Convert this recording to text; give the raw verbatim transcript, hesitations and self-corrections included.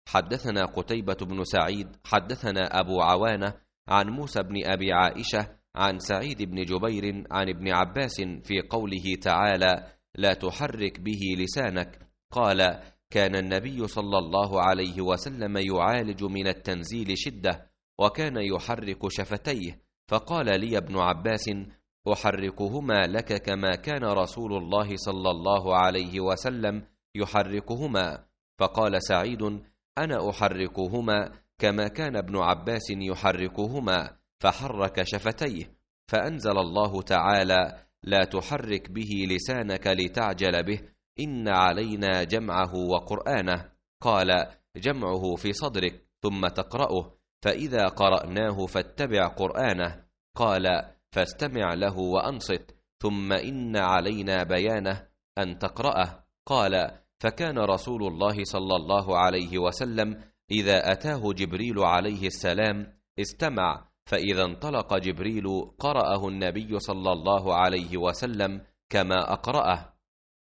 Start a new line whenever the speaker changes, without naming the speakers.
حدثنا قتيبة بن سعيد حدثنا أبو عوانة عن موسى بن أبي عائشة عن سعيد بن جبير عن ابن عباس في قوله تعالى لا تحرك به لسانك قال كان النبي صلى الله عليه وسلم يعالج من التنزيل شدة وكان يحرك شفتيه، فقال لي ابن عباس أحركهما لك كما كان رسول الله صلى الله عليه وسلم يحركهما، فقال سعيد أنا أحركهما كما كان ابن عباس يحركهما، فحرك شفتيه، فأنزل الله تعالى لا تحرك به لسانك لتعجل به إن علينا جمعه وقرآنه، قال جمعه في صدرك ثم تقرأه، فإذا قرأناه فاتبع قرآنه، قال فاستمع له وأنصت، ثم إن علينا بيانه أن تقرأه، قال فكان رسول الله صلى الله عليه وسلم إذا أتاه جبريل عليه السلام استمع، فإذا انطلق جبريل قرأه النبي صلى الله عليه وسلم كما أقرأه.